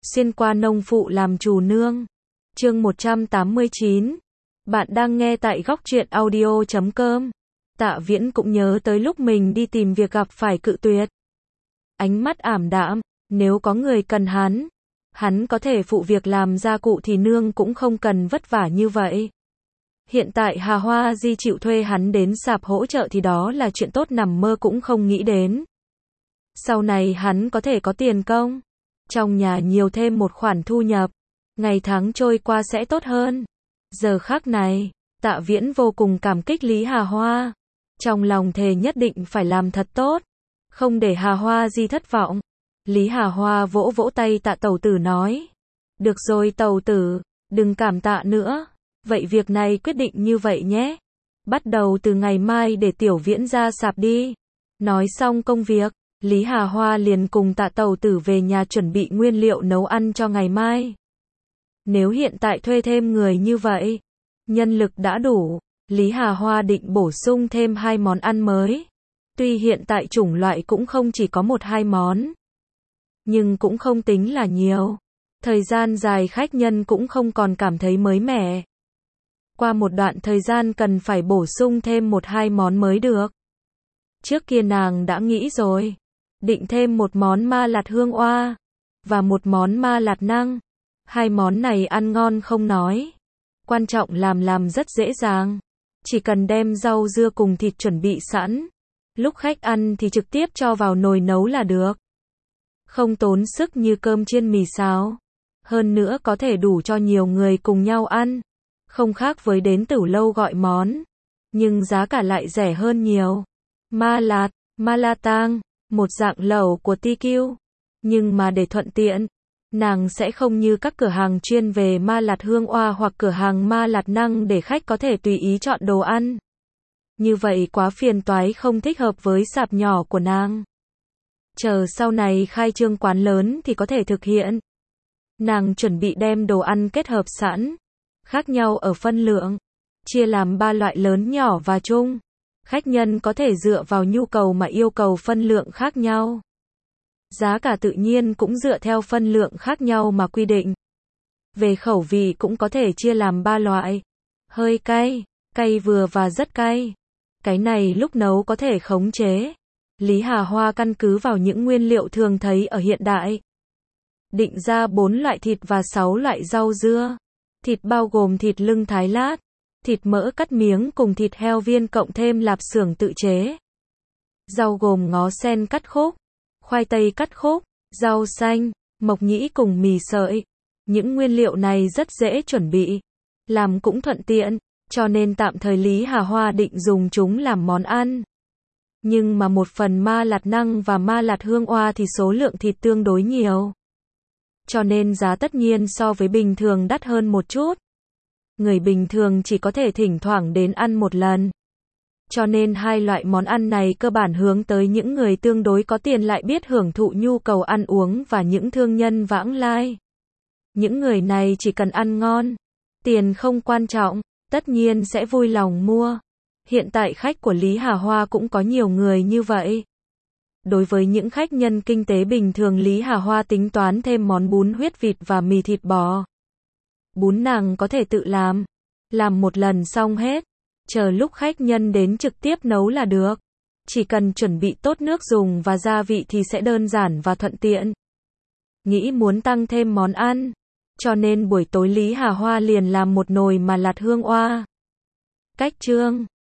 Xuyên qua nông phụ làm chủ nương. Chương 189. Bạn đang nghe tại góc truyện audio.com. Tạ Viễn cũng nhớ tới lúc mình đi tìm việc gặp phải cự tuyệt. Ánh mắt ảm đạm, nếu có người cần hắn có thể phụ việc làm gia cụ thì nương cũng không cần vất vả như vậy. Hiện tại Hà Hoa Di chịu thuê hắn đến sạp hỗ trợ thì đó là chuyện tốt nằm mơ cũng không nghĩ đến. Sau này hắn có thể có tiền công, trong nhà nhiều thêm một khoản thu nhập, ngày tháng trôi qua sẽ tốt hơn. Giờ khắc này, Tạ Viễn vô cùng cảm kích Lý Hà Hoa, trong lòng thề nhất định phải làm thật tốt, không để Hà Hoa Di thất vọng. Lý Hà Hoa vỗ vỗ tay Tạ tẩu tử nói, được rồi tẩu tử, đừng cảm tạ nữa, vậy việc này quyết định như vậy nhé, bắt đầu từ ngày mai để Tiểu Viễn ra sạp đi. Nói xong công việc, Lý Hà Hoa liền cùng Tạ tẩu tử về nhà chuẩn bị nguyên liệu nấu ăn cho ngày mai. Nếu hiện tại thuê thêm người như vậy, nhân lực đã đủ, Lý Hà Hoa định bổ sung thêm 2 món ăn mới. Tuy hiện tại chủng loại cũng không chỉ có 1-2 món, nhưng cũng không tính là nhiều. Thời gian dài khách nhân cũng không còn cảm thấy mới mẻ. Qua một đoạn thời gian cần phải bổ sung thêm 1-2 món mới được. Trước kia nàng đã nghĩ rồi, định thêm một món ma lạt hương oa và một món ma lạt năng. 2 món này ăn ngon không nói, quan trọng làm rất dễ dàng, chỉ cần đem rau dưa cùng thịt chuẩn bị sẵn, lúc khách ăn thì trực tiếp cho vào nồi nấu là được. Không tốn sức như cơm chiên mì xào, hơn nữa có thể đủ cho nhiều người cùng nhau ăn, không khác với đến Tửu Lâu gọi món, nhưng giá cả lại rẻ hơn nhiều. Ma la tang, một dạng lẩu của TQ, nhưng mà để thuận tiện, nàng sẽ không như các cửa hàng chuyên về ma lạt hương oa hoặc cửa hàng ma lạt năng để khách có thể tùy ý chọn đồ ăn. Như vậy quá phiền toái, không thích hợp với sạp nhỏ của nàng. Chờ sau này khai trương quán lớn thì có thể thực hiện. Nàng chuẩn bị đem đồ ăn kết hợp sẵn, khác nhau ở phân lượng, chia làm 3 loại lớn, nhỏ và trung. Khách nhân có thể dựa vào nhu cầu mà yêu cầu phân lượng khác nhau. Giá cả tự nhiên cũng dựa theo phân lượng khác nhau mà quy định. Về khẩu vị cũng có thể chia làm 3 loại. Hơi cay, cay vừa và rất cay. Cái này lúc nấu có thể khống chế. Lý Hà Hoa căn cứ vào những nguyên liệu thường thấy ở hiện đại, định ra 4 loại thịt và 6 loại rau dưa. Thịt bao gồm thịt lưng thái lát, thịt mỡ cắt miếng cùng thịt heo viên cộng thêm lạp xưởng tự chế. Rau gồm ngó sen cắt khúc, khoai tây cắt khúc, rau xanh, mộc nhĩ cùng mì sợi. Những nguyên liệu này rất dễ chuẩn bị, làm cũng thuận tiện, cho nên tạm thời Lý Hà Hoa định dùng chúng làm món ăn. Nhưng mà một phần ma lạt năng và ma lạt hương oa thì số lượng thịt tương đối nhiều, cho nên giá tất nhiên so với bình thường đắt hơn một chút. Người bình thường chỉ có thể thỉnh thoảng đến ăn một lần. Cho nên 2 loại món ăn này cơ bản hướng tới những người tương đối có tiền lại biết hưởng thụ nhu cầu ăn uống và những thương nhân vãng lai. Những người này chỉ cần ăn ngon, tiền không quan trọng, tất nhiên sẽ vui lòng mua. Hiện tại khách của Lý Hà Hoa cũng có nhiều người như vậy. Đối với những khách nhân kinh tế bình thường, Lý Hà Hoa tính toán thêm món bún huyết vịt và mì thịt bò. Bún nàng có thể tự làm một lần xong hết, chờ lúc khách nhân đến trực tiếp nấu là được. Chỉ cần chuẩn bị tốt nước dùng và gia vị thì sẽ đơn giản và thuận tiện. Nghĩ muốn tăng thêm món ăn, cho nên buổi tối Lý Hà Hoa liền làm một nồi mà lạt hương oa. Cách trương: